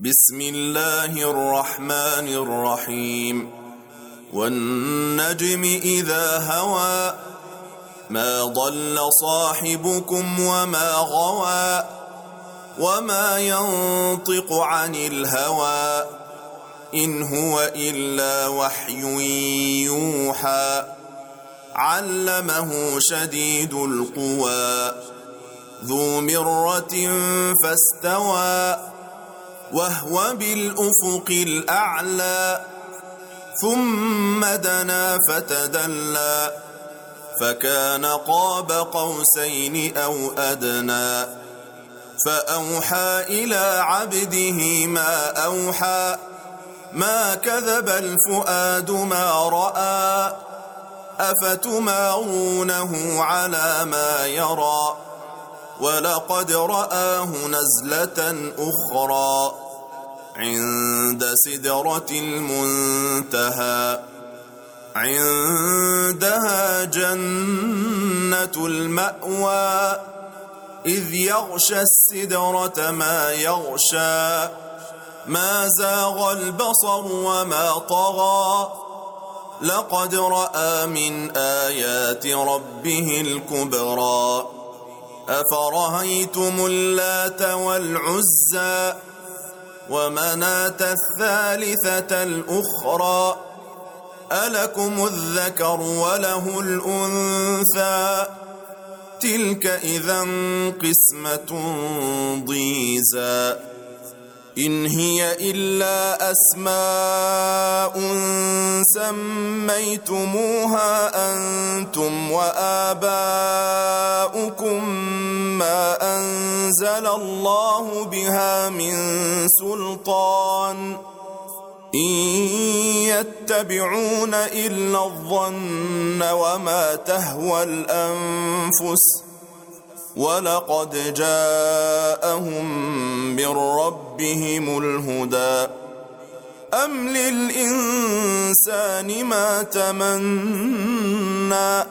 بسم الله الرحمن الرحيم والنجم إذا هوى ما ضل صاحبكم وما غوى وما ينطق عن الهوى إن هو إلا وحي يوحى علمه شديد القوى ذو مرة فاستوى وهو بالأفق الأعلى ثم دنا فتدلى فكان قاب قوسين أو أدنى فأوحى إلى عبده ما أوحى ما كذب الفؤاد ما رأى أفتمارونه على ما يرى ولقد رآه نزلة أخرى عند سدرة المنتهى عندها جنة المأوى إذ يغشى السدرة ما يغشى ما زاغ البصر وما طغى لقد رأى من آيات ربه الكبرى أفرأيتم اللات والعزى ومناة الثالثة الأخرى ألكم الذكر وله الأنثى تلك إذا قسمة ضيزى إن هي إلا أسماء سميتموها أنتم وآباؤكم ما أنزل الله بها من سلطان إن يتبعون إلا الظن وما تهوى الأنفس ولقد جاءهم من ربهم الهدى أم للإنسان ما تمنى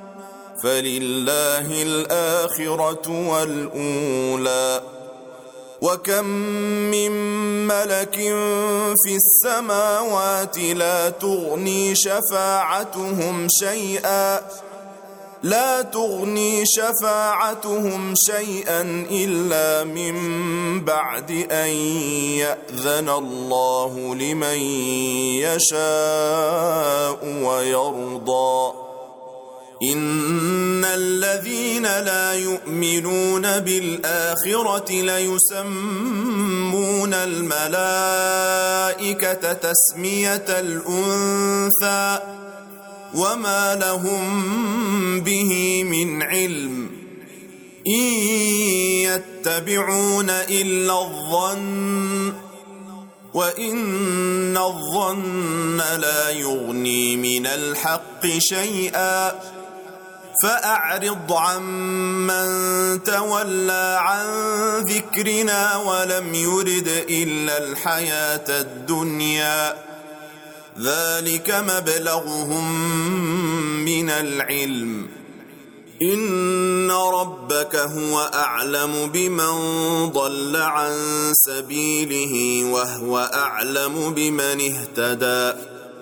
فلله الآخرة والأولى وكم من ملك في السماوات لا تغني شفاعتهم شيئا إلا من بعد أن يأذن الله لمن يشاء ويرضى إن الذين لا يؤمنون بالآخرة ليسمون الملائكة تسمية الأنثى وما لهم به من علم إن يتبعون إلا الظن وإن الظن لا يغني من الحق شيئا فأعرض عمن تولى عن ذكرنا ولم يرد إلا الحياة الدنيا ذلك مبلغهم من العلم إن ربك هو أعلم بمن ضل عن سبيله وهو أعلم بمن اهتدى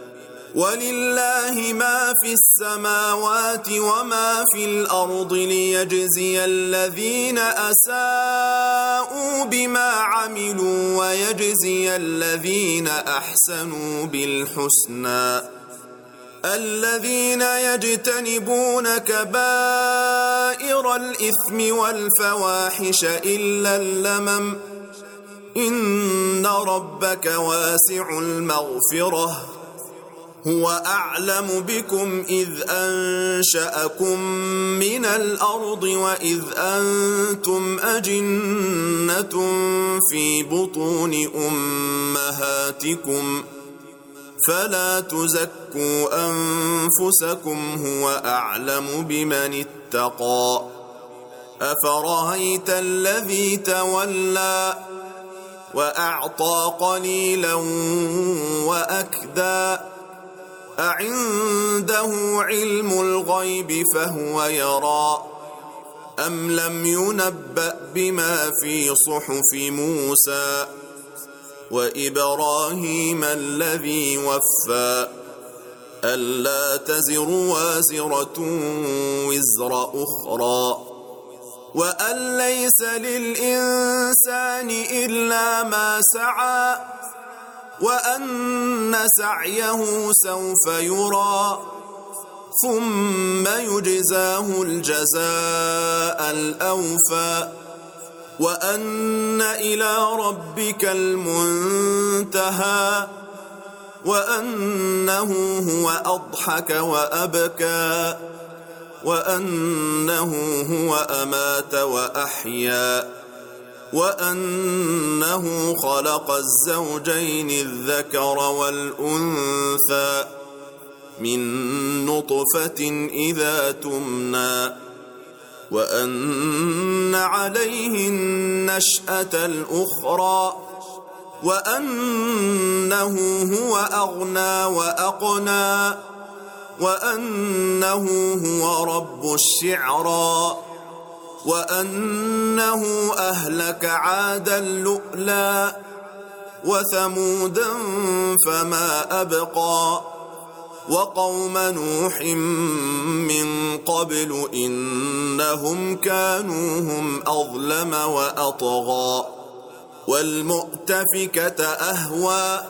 ولله ما في السماوات وما في الأرض ليجزي الذين أساءوا بما عملوا ويجزي الذين أحسنوا بالحسنى الذين يجتنبون كبائر الإثم والفواحش إلا اللمم إن ربك واسع المغفرة هو أعلم بكم إذ أنشأكم من الأرض وإذ أنتم أجنة في بطون أمهاتكم فلا تزكوا أنفسكم هو أعلم بمن اتقى أفرأيت الذي تولى وأعطى قليلا وأكدى أعنده علم الغيب فهو يرى أم لم ينبأ بما في صحف موسى وإبراهيم الذي وفى ألا تزر وازرة وزر أخرى وأن ليس للإنسان إلا ما سعى وأن سعيه سوف يرى ثم يجزاه الجزاء الأوفى وأن إلى ربك المنتهى وأنه هو أضحك وأبكى وأنه هو أمات وأحيا وأنه خلق الزوجين الذكر والأنثى من نطفة إذا تمنى وأن عليه النشأة الأخرى وأنه هو أغنى وأقنى وأنه هو رب الشعرى وأنه أهلك عادا اللؤلؤ وثمودا فما أبقى وقوم نوح من قبل إنهم كانوا هم أظلم وأطغى والمؤتفكة أهوى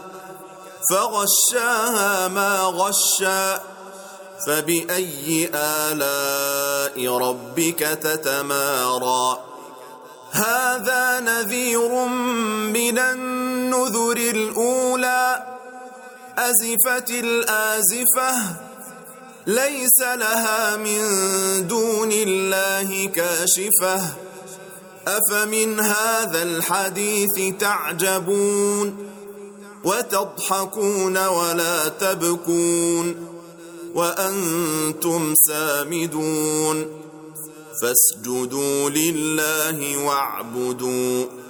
فغشاها ما غشى فبأي آلاء ربك تتمارى هذا نذير من النذر الأولى أزفت الآزفة ليس لها من دون الله كاشفة أفمن هذا الحديث تعجبون وتضحكون ولا تبكون وأنتم سامدون فاسجدوا لله واعبدوا